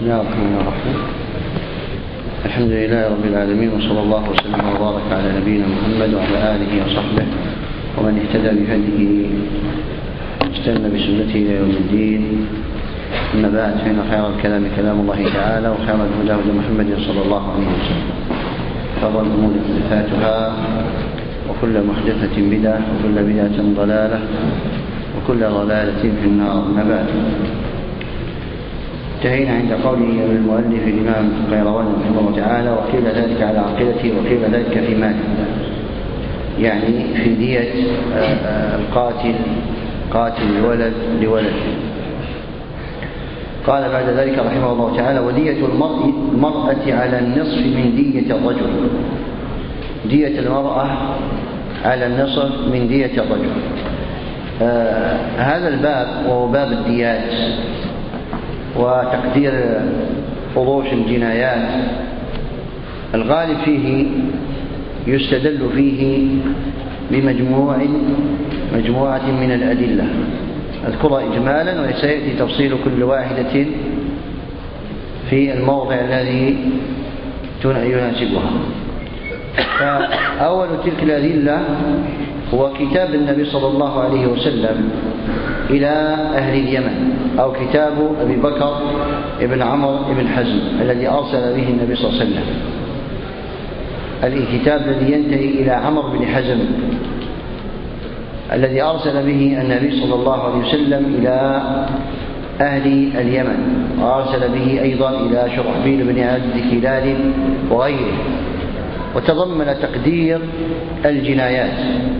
الله الرحمن الرحيم. الحمد لله رب العالمين، وصلى الله وسلم وبارك على نبينا محمد وعلى آله وصحبه ومن اهتدى بهديه واستنى بسنته إلى يوم الدين. أما بعد، فإن خير الكلام كلام الله تعالى، وخير الهدى هدى محمد صلى الله عليه وسلم، شر الأمور محدثاتها، وكل محدثة بدعة، وكل بدعة ضلالة، وكل ضلالة في النار. أما بعد، انتهينا عند قوله المؤلف الإمام القيرواني رحمه الله تعالى: وقيل ذلك على عقيدته، وقيل ذلك في ماله، يعني في دية القاتل، قاتل لولد. قال بعد ذلك رحمه الله تعالى: ودية المرأة على النصف من دية الرجل. دية المرأة على النصف من دية الرجل. هذا الباب وهو باب الديات وتقدير فضوش الجنايات، الغالب فيه يستدل فيه بمجموعة من الأدلة، أذكرها إجمالا وسيأتي تفصيل كل واحدة في الموضع الذي يناسبها. فأول تلك الأدلة هو كتاب النبي صلى الله عليه وسلم إلى أهل اليمن، أو كتاب أبي بكر ابن عمرو بن حزم الذي أرسل به النبي صلى الله عليه وسلم، الكتاب الذي ينتهي إلى عمرو بن حزم الذي أرسل به النبي صلى الله عليه وسلم إلى أهل اليمن، وأرسل به أيضا إلى شرحبيل بن عبد كلال وغيره، وتضمن تقدير الجنايات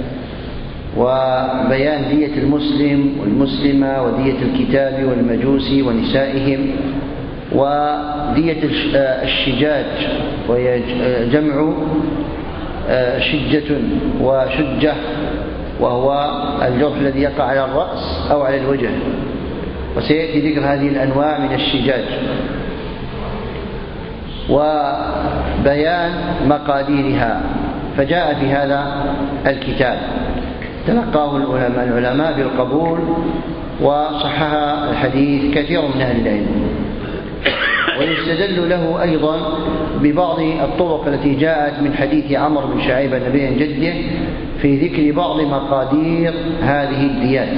وبيان دية المسلم والمسلمة، ودية الكتاب والمجوس ونسائهم، ودية الشجاج، وهي جمع شجة وشجة، وهو الجرح الذي يقع على الرأس أو على الوجه، وسيأتي ذكر هذه الأنواع من الشجاج، وبيان مقاديرها. فجاء في هذا الكتاب، تلقاه العلماء بالقبول، وصحح الحديث كثير من أهل العلم، ويستدل له أيضا ببعض الطرق التي جاءت من حديث عمرو بن شعيب النبي عن جده في ذكر بعض مقادير هذه الديات.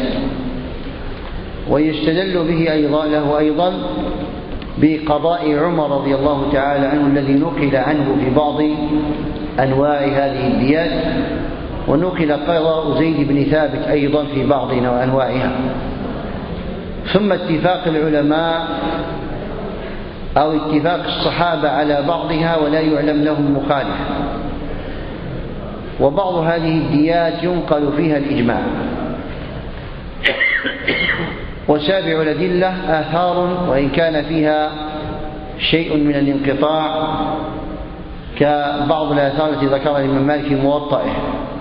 ويستدل به أيضا بقضاء عمر رضي الله تعالى عنه الذي نقل عنه في بعض أنواع هذه الديات، ونقل قضاء زيد بن ثابت أيضا في بعض أنواعها. ثم اتفاق العلماء أو اتفاق الصحابة على بعضها ولا يعلم لهم مخالف. وبعض هذه الديات ينقل فيها الإجماع. وسابع الأدلة آثار، وإن كان فيها شيء من الانقطاع كبعض الآثار التي ذكرها الإمام مالك في موطئه.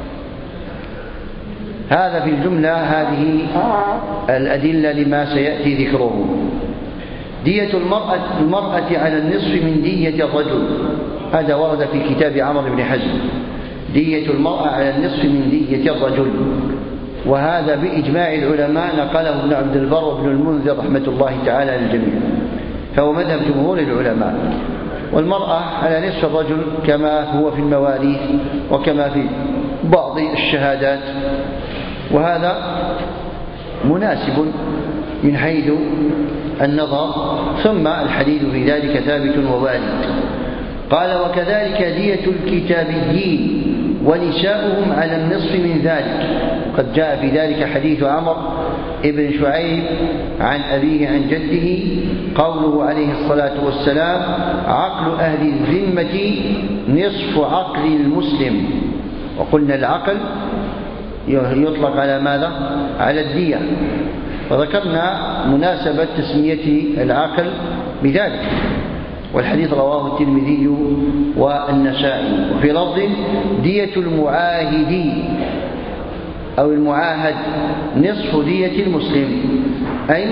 هذا في الجملة هذه الأدلة لما سيأتي ذكره. دية المرأة على النصف من دية الرجل، هذا ورد في كتاب عمرو بن حزم. دية المرأة على النصف من دية الرجل، وهذا بإجماع العلماء، نقله ابن عبد البر وابن المنذر رحمة الله تعالى للجميع، فهو مذهب جمهور العلماء. والمرأة على نصف الرجل كما هو في المواريث وكما في بعض الشهادات، وهذا مناسب من حيث النظر. ثم الحديث في ذلك ثابت ووارد. قال: وكذلك دية الكتابيين ونساؤهم على النصف من ذلك. قد جاء في ذلك حديث عمرو ابن شعيب عن أبيه عن جده، قوله عليه الصلاة والسلام: عقل أهل الذمة نصف عقل المسلم. وقلنا العقل يطلق على ماذا؟ على الدية، وذكرنا مناسبة تسمية العقل بذلك، والحديث رواه الترمذي والنسائي. وفي لفظ: دية المعاهد أو المعاهد نصف دية المسلم، أي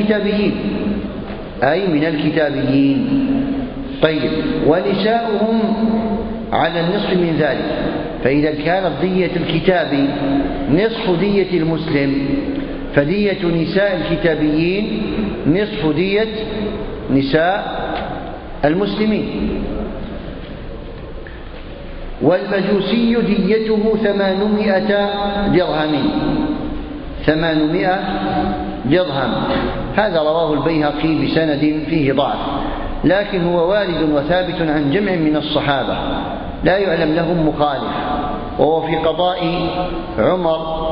من الكتابيين. طيب، ونساؤهم على النصف من ذلك. فإذا كانت دية الكتاب نصف دية المسلم، فدية نساء الكتابيين نصف دية نساء المسلمين. والمجوسي ديته 800 درهم، 800 درهم. هذا رواه البيهقي بسند فيه ضعف، لكن هو وارد وثابت عن جمع من الصحابة لا يعلم لهم مخالف، وهو في قضاء عمر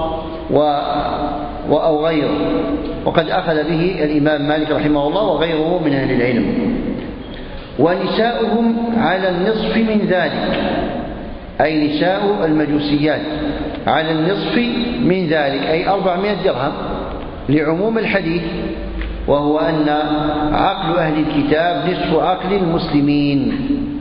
أو غيره، وقد أخذ به الإمام مالك رحمه الله وغيره من أهل العلم. ونساؤهم على النصف من ذلك، أي نساء المجوسيات على النصف من ذلك، أي 400 درهم، لعموم الحديث، وهو أن عقل أهل الكتاب نصف عقل المسلمين.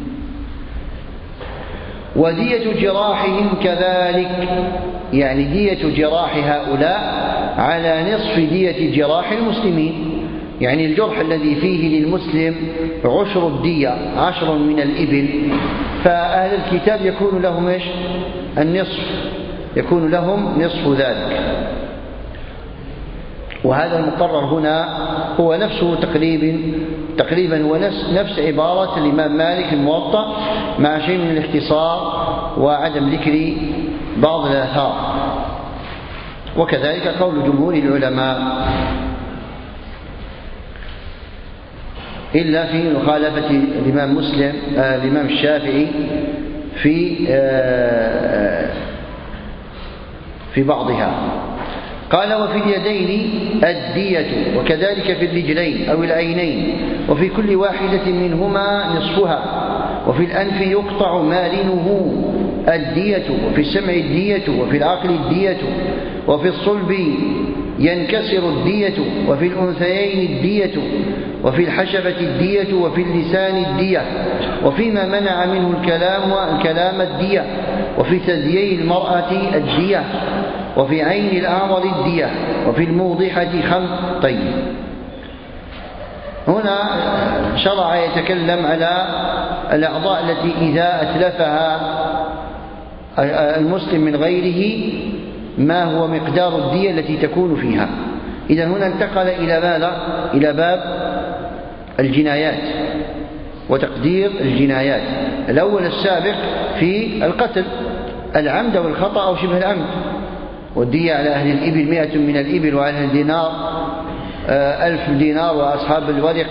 ودية جراحهم كذلك، يعني دية جراح هؤلاء على نصف دية جراح المسلمين، يعني الجرح الذي فيه للمسلم 10 الدية، 10 من الإبل، فأهل الكتاب يكون لهم إيش؟ النصف، يكون لهم نصف ذلك. وهذا المقرر هنا هو نفسه تقريبا هو نفس عبارة الإمام مالك الموطأ، مع شيء من الاختصار وعدم ذكر بعض الآثار، وكذلك قول جمهور العلماء، إلا في مخالفة الإمام الشافعي في بعضها. قال: وفي اليدين الدية، وكذلك في الرجلين أو العينين، وفي كل واحدة منهما نصفها. وفي الأنف يقطع مارنه الدية، وفي السمع الدية، وفي العقل الدية، وفي الصلب ينكسر الدية، وفي الأنثيين الدية، وفي الحشفة الدية، وفي اللسان الدية، وفيما منع منه الكلام الدية، وفي ثديي المرأة الدية، وفي عين الأعور الدية، وفي الموضحة طيب. هنا شرع يتكلم على الأعضاء التي إذا أتلفها المسلم من غيره ما هو مقدار الدية التي تكون فيها. إذن هنا انتقل إلى ماذا؟ إلى باب الجنايات وتقدير الجنايات. الأول السابق في القتل، العمد والخطأ أو شبه العمد، والدية على أهل الإبل 100 من الإبل، وعلى أهل الدينار 1000 دينار، وأصحاب الورق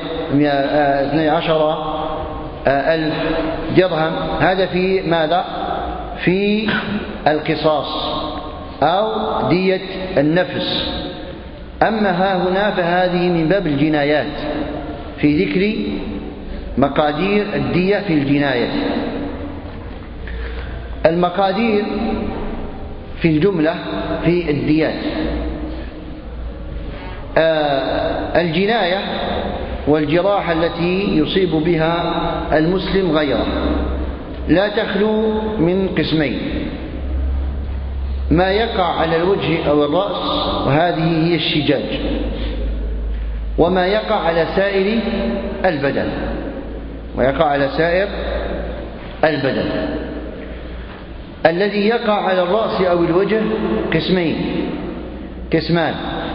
12,000 درهم. هذا في ماذا؟ في القصاص أو دية النفس. أما ها هنا فهذه من باب الجنايات، في ذكر مقادير الدية في الجناية. المقادير في الجملة في الديات: الجناية والجراحة التي يصيب بها المسلم غيره لا تخلو من قسمين: ما يقع على الوجه أو الرأس، وهذه هي الشجاج، وما يقع على سائر البدن، الذي يقع على الرأس أو الوجه قسمان: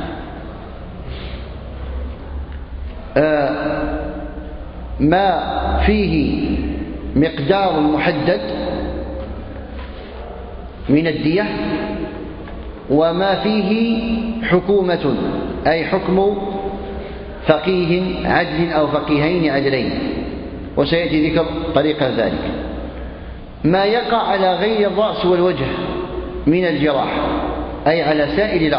ما فيه مقدار محدد من الدية، وما فيه حكومة، أي حكم فقيه عدل أو فقيهين عدلين، وسيأتي ذكر طريقة ذلك. ما يقع على غير الرأس والوجه من الجراح، أي على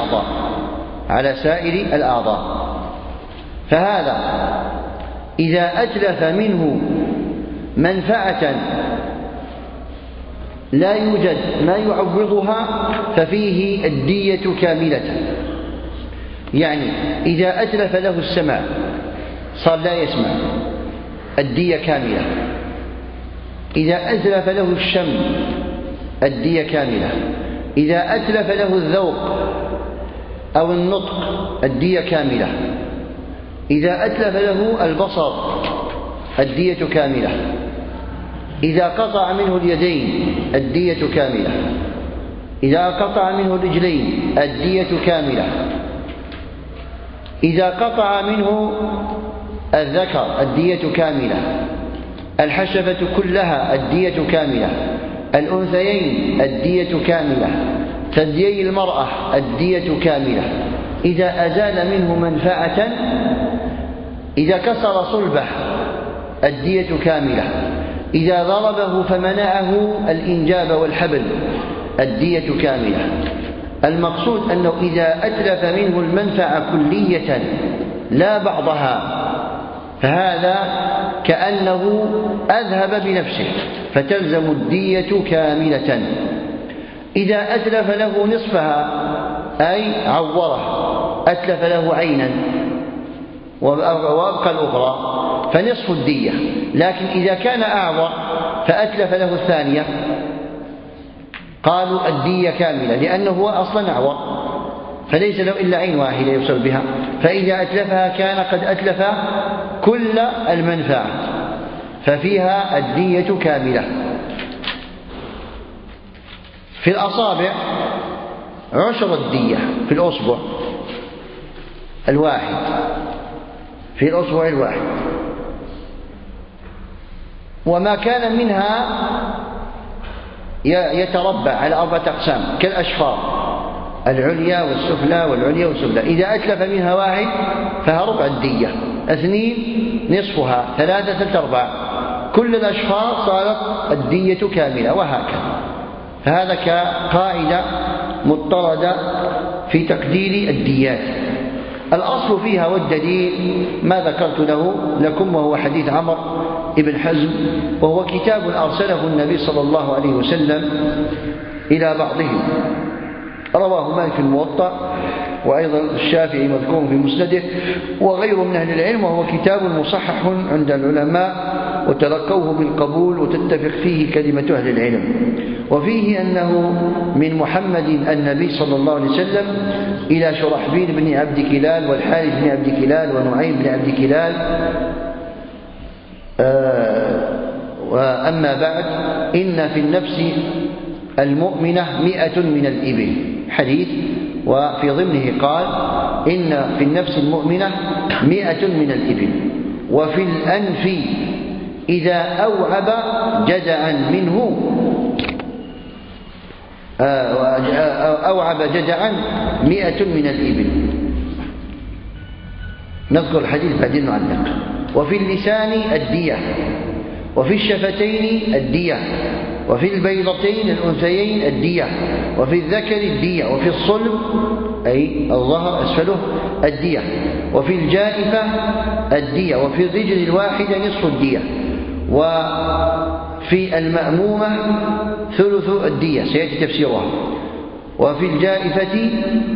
سائر الأعضاء، فهذا إذا أتلف منه منفعة لا يوجد ما يعوضها ففيه الدية كاملة. يعني إذا أتلف له السمع صار لا يسمع، الدية كاملة. إذا أتلف له الشم الدية كاملة. إذا أتلف له الذوق أو النطق الدية كاملة. إذا أتلف له البصر الدية كاملة. إذا قطع منه اليدين الدية كاملة. إذا قطع منه الرجلين الدية كاملة. إذا قطع منه الذكر الدية كاملة. الحشفة كلها الدية كاملة، الأنثيين الدية كاملة، ثديي المرأة الدية كاملة. إذا أزال منه منفعة، إذا كسر صلبه الدية كاملة، إذا ضربه فمنعه الإنجاب والحبل الدية كاملة. المقصود أنه إذا أتلف منه المنفعة كلية لا بعضها فهذا كأنه أذهب بنفسه فتلزم الدية كاملة. إذا أتلف له نصفها أي عوره، أتلف له عينا وأبقى الأخرى فنصف الدية. لكن إذا كان أعور فأتلف له الثانية قالوا الدية كاملة، لأنه هو أصلا أعور فليس له إلا عين واحدة يبصر بها، فإذا أتلفها كان قد أتلف كل المنفعة ففيها الدية كاملة. في الأصابع عشر الدية في الأصبع الواحد، في الأصبع الواحد. وما كان منها يتربع على 4 أقسام كالأشفار، العليا والسفلى والعليا والسفلى. إذا أتلف منها واحد فها ربع الدية، 2 نصفها، 3 3/4. كل الأشفار صارت الدية كاملة وهكذا. فهذا كقاعدة مضطردة في تقدير الديات. الأصل فيها والدليل ما ذكرت لكم، وهو حديث عمرو بن حزم، وهو كتاب أرسله النبي صلى الله عليه وسلم إلى بعضهم. رواه مالك في الموطأ، وأيضا الشافعي مذكور في مسنده وغيره من أهل العلم، وهو كتاب مصحح عند العلماء وتلقوه بالقبول وتتفق فيه كلمة أهل العلم. وفيه أنه من محمد النبي صلى الله عليه وسلم إلى شرحبيل بن عبد كلال والحارث بن عبد كلال ونعيم بن عبد كلال. وأما بعد، إن في النفس المؤمنة 100 من الإبل، حديث. وفي ضمنه قال إن في النفس المؤمنة 100 من الإبل. وفي الأنف إذا أوعب جدعا منه أوعب جدعا 100 من الإبل. نذكر الحديث بعدين نعلق. وفي اللسان الدية، وفي الشفتين الدية، وفي البيضتين الأنثيين الدية، وفي الذكر الدية، وفي الصلب أي الظهر أسفله الدية، وفي الجائفة الدية، وفي الرجل الواحدة نصف الدية، وفي المأمومة ثلث الدية سيأتي تفسيرها، وفي الجائفة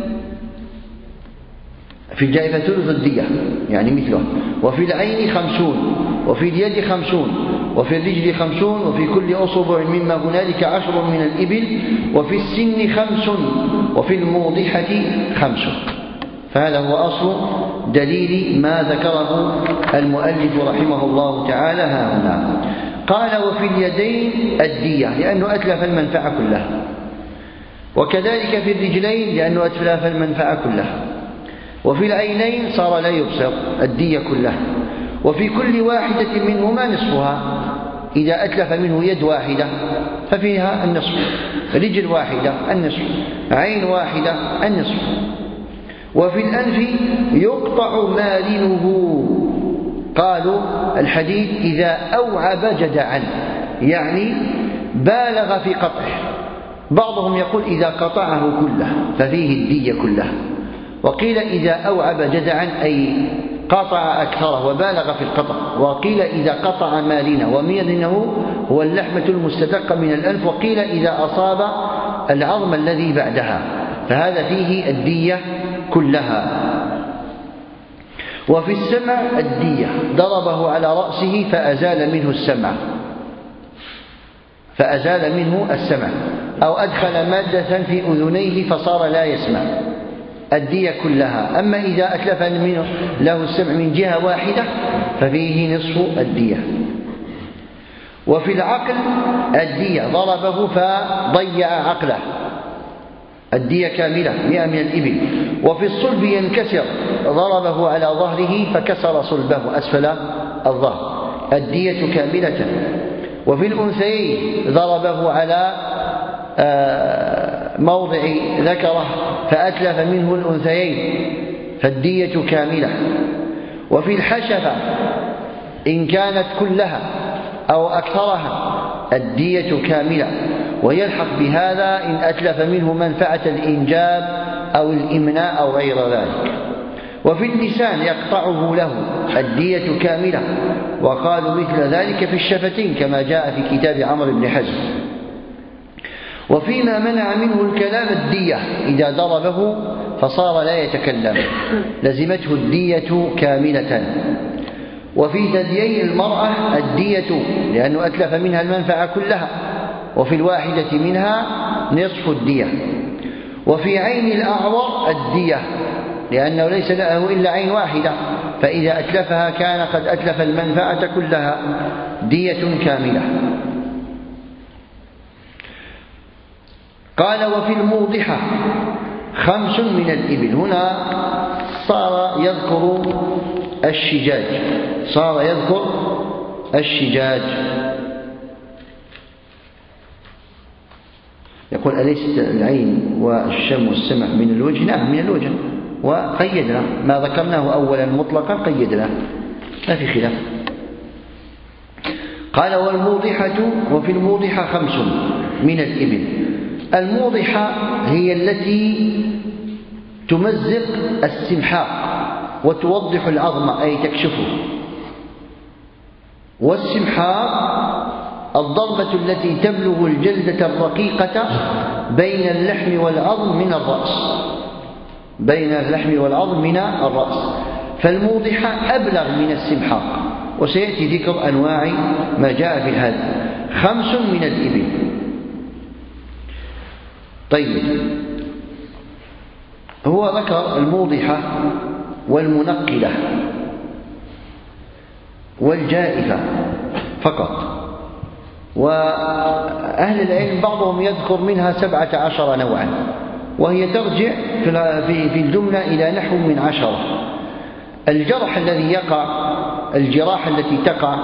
ثلث الدية يعني مثله، وفي العين 50، وفي اليد 50، وفي الرجل 50، وفي كل أصبع مما هنالك 10 من الإبل، وفي السن 5، وفي الموضحة 5. فهذا هو أصل دليل ما ذكره المؤلف رحمه الله تعالى ها هنا. قال وفي اليدين الدية لأنه أتلف المنفعة كلها، وكذلك في الرجلين لأنه أتلف المنفعة كلها، وفي العينين صار لا يبصر الدية كلها، وفي كل واحدة منهما نصفها. إذا أتلف منه يد واحدة ففيها النصف، رجل واحدة النصف، عين واحدة النصف. وفي الأنف يقطع مارنه، قالوا الحديث إذا أوعب جدعا يعني بالغ في قطعه. بعضهم يقول إذا قطعه كله ففيه الدية كلها، وقيل إذا أوعب جدعا أي قطع أكثره وبالغ في القطع، وقيل إذا قطع مارنه، ومارنه هو اللحمة المستدقة من الأنف، وقيل إذا أصاب العظم الذي بعدها، فهذا فيه الدية كلها. وفي السمع الدية ضربه على رأسه فأزال منه السمع، أو أدخل مادة في أذنيه فصار لا يسمع، الدية كلها. أما إذا أتلف منه له السمع من جهة واحدة ففيه نصف الدية. وفي العقل الدية ضربه فضيع عقله، الدية كاملة 100 من الإبل. وفي الصلب ينكسر ضربه على ظهره فكسر صلبه أسفل الظهر، الدية كاملة. وفي الأنثيين ضربه على موضع ذكره فأتلف منه الأنثيين فالدية كاملة. وفي الحشفة إن كانت كلها أو أكثرها الدية كاملة، ويلحق بهذا إن أتلف منه منفعة الإنجاب أو الإمناء أو غير ذلك. وفي اللسان يقطعه له الدية كاملة، وقالوا مثل ذلك في الشفتين كما جاء في كتاب عمرو بن حزم. وفيما منع منه الكلام الدية إذا ضربه فصار لا يتكلم لزمته الدية كاملة. وفي ثديي المرأة الدية لأنه أتلف منها المنفعة كلها، وفي الواحدة منها نصف الدية. وفي عين الأعور الدية لأنه ليس له إلا عين واحدة، فإذا أتلفها كان قد أتلف المنفعة كلها، دية كاملة. قال وفي الموضحة 5 من الإبل. هنا صار يذكر الشجاج. يقول أليست العين والشم والسمع من الوجه؟ نعم من الوجه، وقيدنا ما ذكرناه أولا مطلقا قيدناه ما في خلاف. قال والموضحة وفي الموضحة 5 من الإبل. الموضحة هي التي تمزق السمحاء وتوضح العظم أي تكشفه، والسمحاء الضربة التي تبلغ الجلدة الرقيقة بين اللحم والعظم من الرأس، فالموضحة أبلغ من السمحاء، وسيأتي ذكر أنواع ما جاء في هذا. 5 من الإبل. طيب، هو ذكر الموضحة والمنقلة والجائفة فقط، وأهل العلم بعضهم يذكر منها 17 نوعا، وهي ترجع في الجملة إلى نحو من 10. الجرح الذي يقع، الجراح التي تقع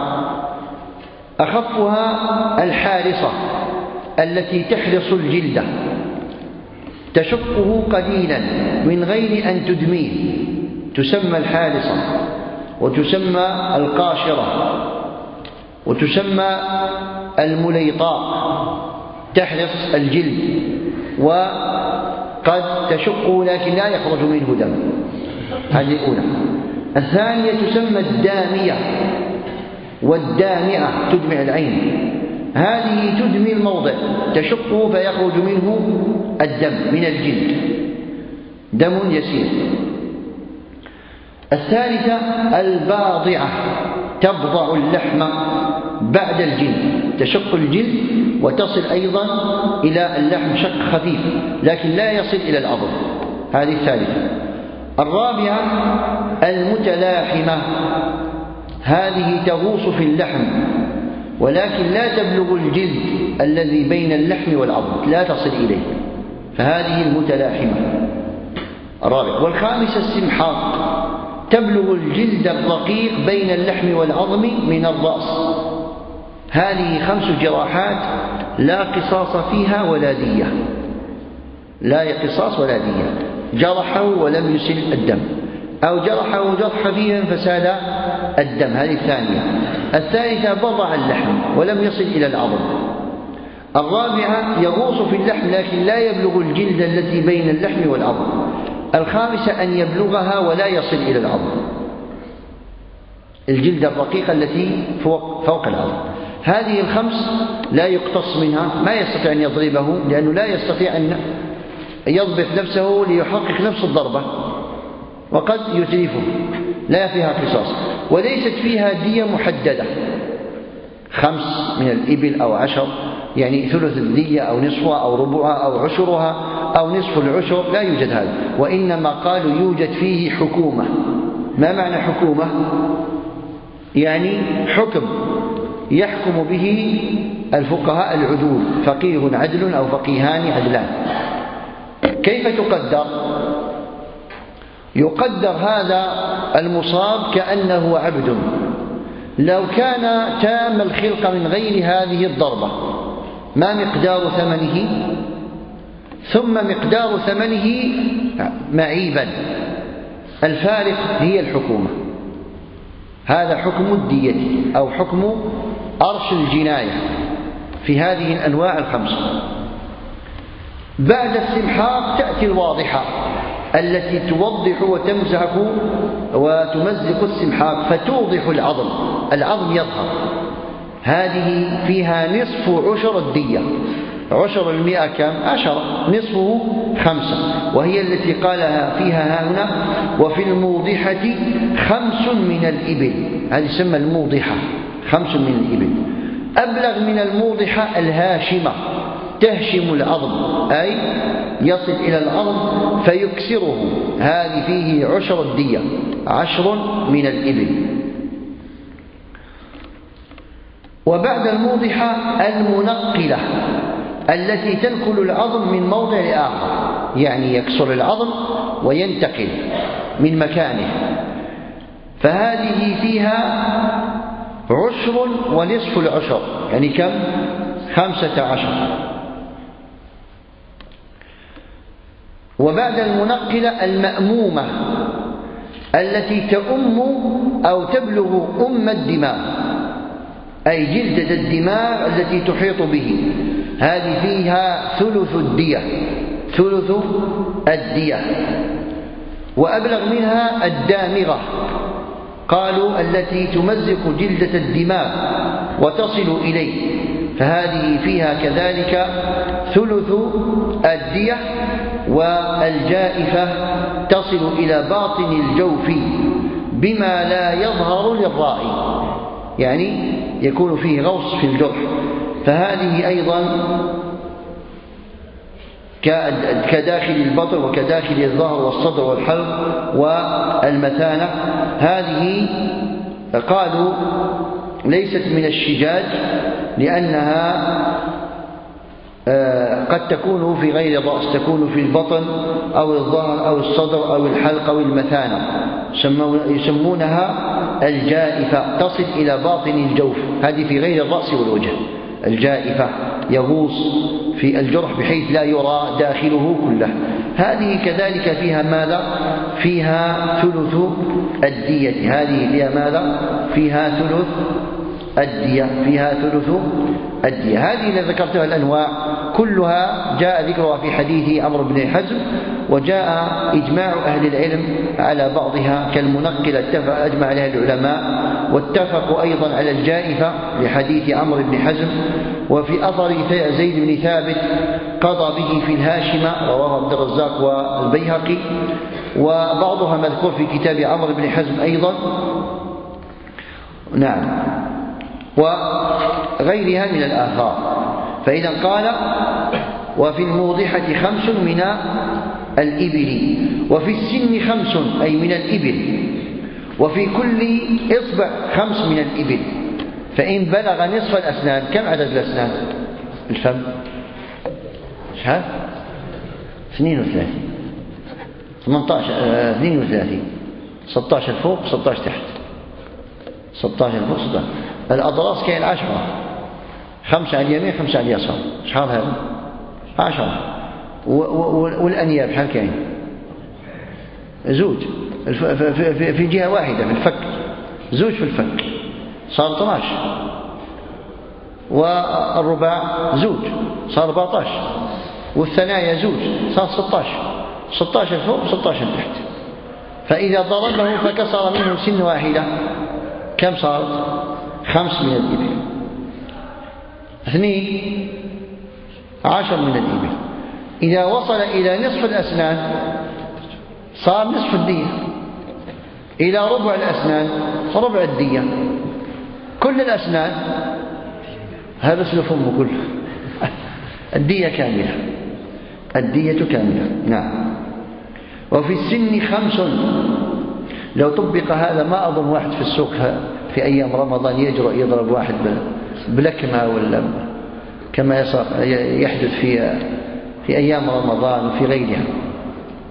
أخفها الحارصة التي تحرص الجلد تشقه قليلا من غير أن تدميه، تسمى الحارصة، وتسمى القاشرة، وتسمى المليطاء تحرص الجلد وقد تشقه لكن لا يخرج منه دم. هذه الأولى. الثانية تسمى الدامية، والدامعة تدمع العين، هذه تدمي الموضع تشقه فيخرج منه الدم من الجلد، دم يسير. الثالثة الباضعة، تبضع اللحم بعد الجلد، تشق الجلد وتصل أيضا إلى اللحم شق خفيف لكن لا يصل إلى العظم، هذه الثالثة. الرابعة المتلاحمة، هذه تغوص في اللحم ولكن لا تبلغ الجلد الذي بين اللحم والعظم، لا تصل إليه، فهذه المتلاحمة الرابعة. والخامسة السمحاق، تبلغ الجلد الرقيق بين اللحم والعظم من الرأس، هذه 5 جراحات لا قصاص فيها ولا دية، لا قصاص ولا دية، جرحه ولم يسل الدم، أو جرحه جرح خفيفا فسال الدم، هذه الثانية. الثالثة بضع اللحم ولم يصل إلى العظم. الرابعة يغوص في اللحم لكن لا يبلغ الجلد التي بين اللحم والعظم. الخامسة أن يبلغها ولا يصل إلى العظم، الجلد الرقيقة التي فوق العظم. هذه ال5 لا يقتص منها، ما يستطيع أن يضربه لأنه لا يستطيع أن يضبط نفسه ليحقق نفس الضربة، وقد يتلفه، لا فيها قصاص، وليست فيها دية محددة، 5 من الإبل أو 10، يعني ثلث الدية أو نصفها أو ربعها أو عشرها أو نصف العشر، لا يوجد هذا، وإنما قالوا يوجد فيه حكومة. ما معنى حكومة؟ يعني حكم يحكم به الفقهاء العدول، فقيه عدل أو فقيهان عدلان. كيف تقدر؟ يقدر هذا المصاب كأنه عبد، لو كان تام الخلقة من غير هذه الضربة ما مقدار ثمنه؟ ثم مقدار ثمنه معيبا. الفارق هي الحكومة. هذا حكم الدية أو حكم أرش الجناية في هذه الأنواع الخمسة. بعد السمحاق تأتي الواضحة التي توضح وتمزق وتمزق السمحاق فتوضح العظم، العظم يظهر. هذه فيها نصف عشر الدية. عشر 100 كم؟ 10، نصفه 5، وهي التي قالها فيها هنا وفي الموضحة 5 من الإبل. هذه تسمى الموضحة، 5 من الإبل. أبلغ من الموضحة الهاشمة، تهشم العظم أي يصل إلى العظم فيكسره. هذه فيه عشر الدية، 10 من الإبل. وبعد الموضحة المنقلة التي تنقل العظم من موضع لآخر، يعني يكسر العظم وينتقل من مكانه، فهذه فيها 10 ونصف العشر، يعني كم؟ 15. وبعد المنقلة المأمومة التي تؤم أو تبلغ الدماغ، أي جلدة الدماغ التي تحيط به. هذه فيها ثلث الدية، ثلث الدية. وأبلغ منها الدامغة، قالوا التي تمزق جلدة الدماغ وتصل إليه، فهذه فيها كذلك ثلث الدية. والجائفة تصل إلى باطن الجوف بما لا يظهر للرائي، يعني يكون فيه غوص في الجرح، فهذه أيضا كداخل البطن وكداخل الظهر والصدر والحلق والمثانة. هذه قالوا ليست من الشجاج لأنها قد تكون في غير رأس، تكون في البطن أو الظهر أو الصدر أو الحلق أو المثانة، يسمونها الجائفة، تصل إلى باطن الجوف. هذه في غير الرأس والوجه. الجائفة يغوص في الجرح بحيث لا يرى داخله كله. هذه كذلك فيها ماذا؟ فيها ثلث الدية. هذه فيها ماذا؟ فيها ثلث الدية، فيها ثلث الدية. هذه اللي ذكرتها الأنواع كلها جاء ذكرها في حديث عمرو بن حزم، وجاء إجماع أهل العلم على بعضها كالمنقلة أجمع عليها العلماء، واتفقوا أيضا على الجائفة لحديث عمرو بن حزم. وفي أثر زيد بن ثابت قضى به في الهاشمة، رواه عبد الرزاق والبيهقي، وبعضها مذكور في كتاب عمرو بن حزم أيضا. نعم، وغيرها من الآثار. فإذا قال وفي الموضحة 5 من الإبل، وفي السن 5 أي من الإبل، وفي كل إصبع 5 من الإبل. فإن بلغ نصف الأسنان، كم عدد الأسنان؟ الفم شحال؟ 32، 18 32، 16 فوق 16 تحت، 16 فوق 16. الأضراس كاين 10، 5 على اليمين 5 على اليسار. شحال هذا؟ 10. والأنياب شحال كاين؟ 2 في جهة واحدة في الفك، 2 في الفك صار 12، والرباع 2 صار 14، والثنايا 2 صار 16 فوق 16 تحت. فإذا ضربه فكسر منه سن واحدة كم صارت؟ 5 من الإبل. 2 10 من الإبل. إذا وصل إلى نصف الأسنان صار نصف الدية، إلى ربع الأسنان ربع الدية. كل الأسنان هذا سلفهم كله الدية كاملة، الدية كاملة. نعم. وفي السن 5. لو طبق هذا ما أظن واحد في السوق في أيام رمضان يجرؤ يضرب واحد بلكمة ولا كما يحدث في أيام رمضان وفي غيرها.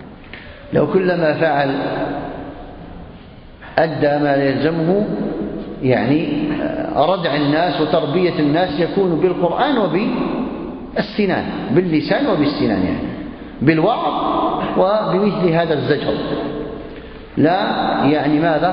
لو كلما فعل أدى ما يلزمه يعني ردع الناس وتربية الناس يكون بالقرآن وبالسنان، باللسان وبالسنان، يعني بالوعظ وبمثل هذا الزجر. لا يعني ماذا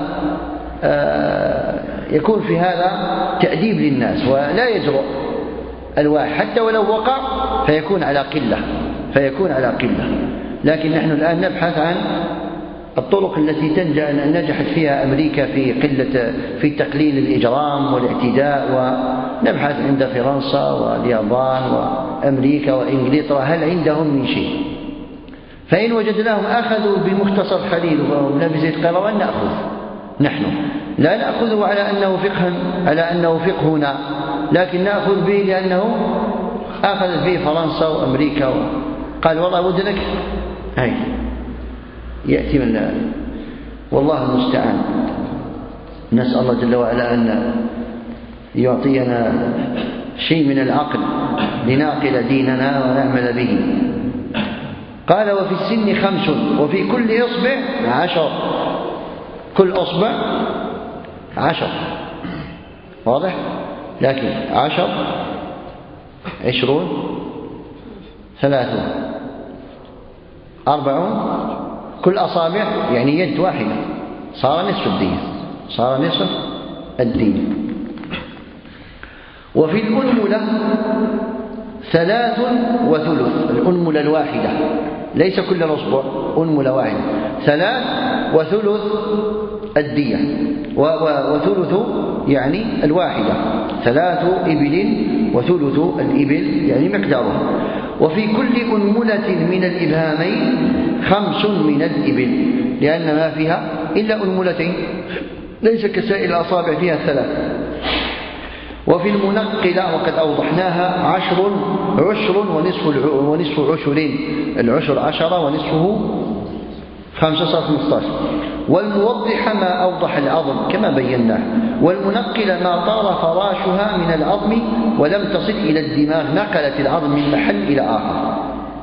يكون في هذا تأديب للناس، ولا يجرؤ الواحد حتى ولو وقع فيكون على قلة. لكن نحن الآن نبحث عن الطرق التي نجحت فيها أمريكا في تقليل الإجرام والاعتداء، ونبحث عند فرنسا واليابان وأمريكا وإنجلترا هل عندهم من شيء. فإن وجدناهم أخذوا بمختصر خليل وابن زيد القيروان نأخذ. نحن لا نأخذه على أنه فقهنا، لكن نأخذ به لأنه أخذت به فرنسا وأمريكا قال والله ودنك هاي يأتي من والله المستعان. نسأل الله جل وعلا أن يعطينا شيء من العقل لنعقل ديننا ونعمل به. قال وفي السن 5 وفي كل إصبع 10، كل أصبع 10، واضح؟ لكن 10 20 30 40 كل أصابع يعني يد واحدة صار نصف الدين. وفي الأنملة 3 وثلث، الأنملة الواحدة ليس كل الأصبع، أنملة واحدة 3 وثلث الدية، وثلث يعني الواحدة 3 إبل وثلث الإبل يعني مقدارها. وفي كل أنملة من الإبهامين 5 من الإبل، لأن ما فيها إلا أنملتين ليس كسائر الأصابع فيها 3. وفي المنقلة وقد أوضحناها 10 عشر ونصف عشرين، العشر 10 ونصفه 5 صار 15. والموضحة ما أوضح العظم كما بيناه. والمنقلة ما طار فراشها من العظم ولم تصل إلى الدماغ، نقلت العظم من محل إلى آخر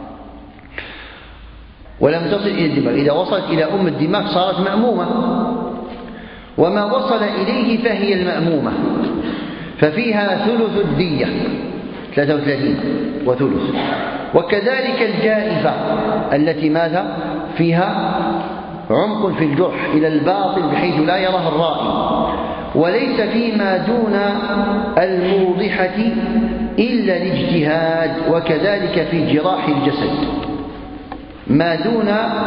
ولم تصل إلى الدماغ، إذا وصلت إلى الدماغ صارت مأمومة، وما وصل إليه فهي المأمومة، ففيها ثلث الدية 33 وثلث. وكذلك الجائفة التي ماذا فيها عمق في الجرح إلى الباطن بحيث لا يراها الرائي. وليس فيما دون الموضحة إلا الاجتهاد، وكذلك في جراح الجسد ما دون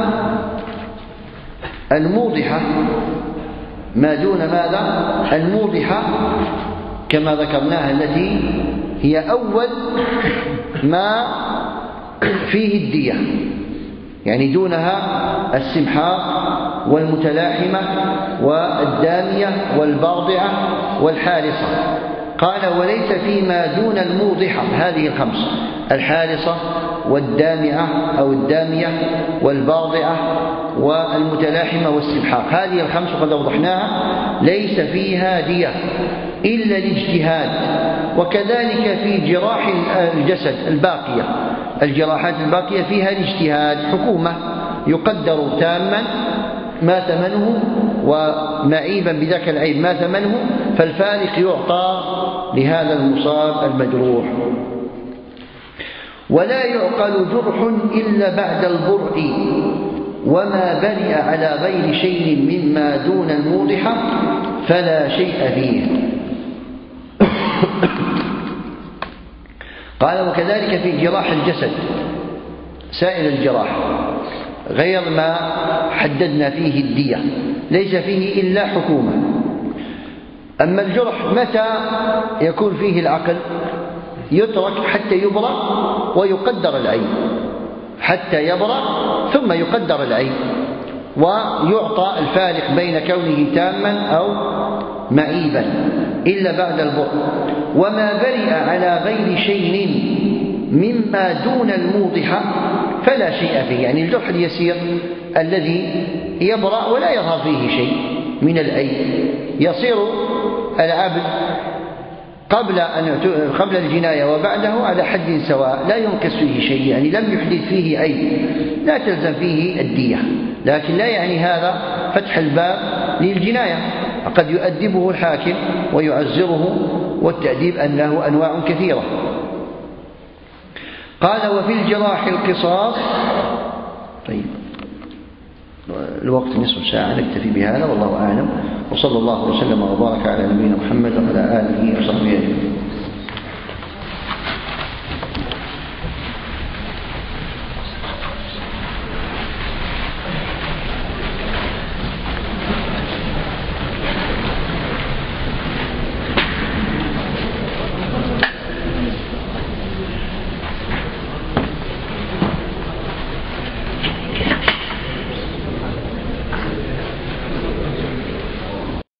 الموضحة، ما دون ماذا الموضحة كما ذكرناها التي هي أول ما فيه الدية، يعني دونها السمحاء والمتلاحمة والدامية والباضعة والحارصة. قال وليس فيما دون الموضحة هذه 5، الحارصة والدامعة أو الدامية والباضعة والمتلاحمة والسمحاء، هذه 5 قد أوضحناها ليس فيها دية إلا الاجتهاد. وكذلك في جراح الجسد الباقية، الجراحات الباقية فيها الاجتهاد، حكومة يقدر تاما ما ثمنه ومعيبا بذاك العيب ما ثمنه، فالفارق يعطى لهذا المصاب المجروح. ولا يعقل جرح إلا بعد البرء، وما برئ على غير شيء مما دون الموضحة فلا شيء فيه. قال وكذلك في جراح الجسد سائر الجراح غير ما حددنا فيه الدية ليس فيه إلا حكومة. أما الجرح متى يكون فيه العقل يترك حتى يبرأ ويقدر العين، حتى يبرأ ثم يقدر العين ويعطى الفارق بين كونه تاما أو معيبا إلا بعد البرء. وما برئ على غير شيء مما دون الموضحة فلا شيء فيه، يعني الجرح اليسير الذي يبرأ ولا يظهر فيه شيء من العيب، يصير العبد قبل الجناية وبعده على حد سواء لا ينقص فيه شيء، يعني لم يحدث فيه عيب لا تلزم فيه الدية، لكن لا يعني هذا فتح الباب للجناية، قد يؤدبه الحاكم ويعزره، والتأديب أنه أنواع كثيرة. قال وفي الجراح القصاص. طيب الوقت نصف ساعة، نكتفي بهذا والله أعلم، وصلى الله وسلم وبارك على نبينا محمد وعلى آله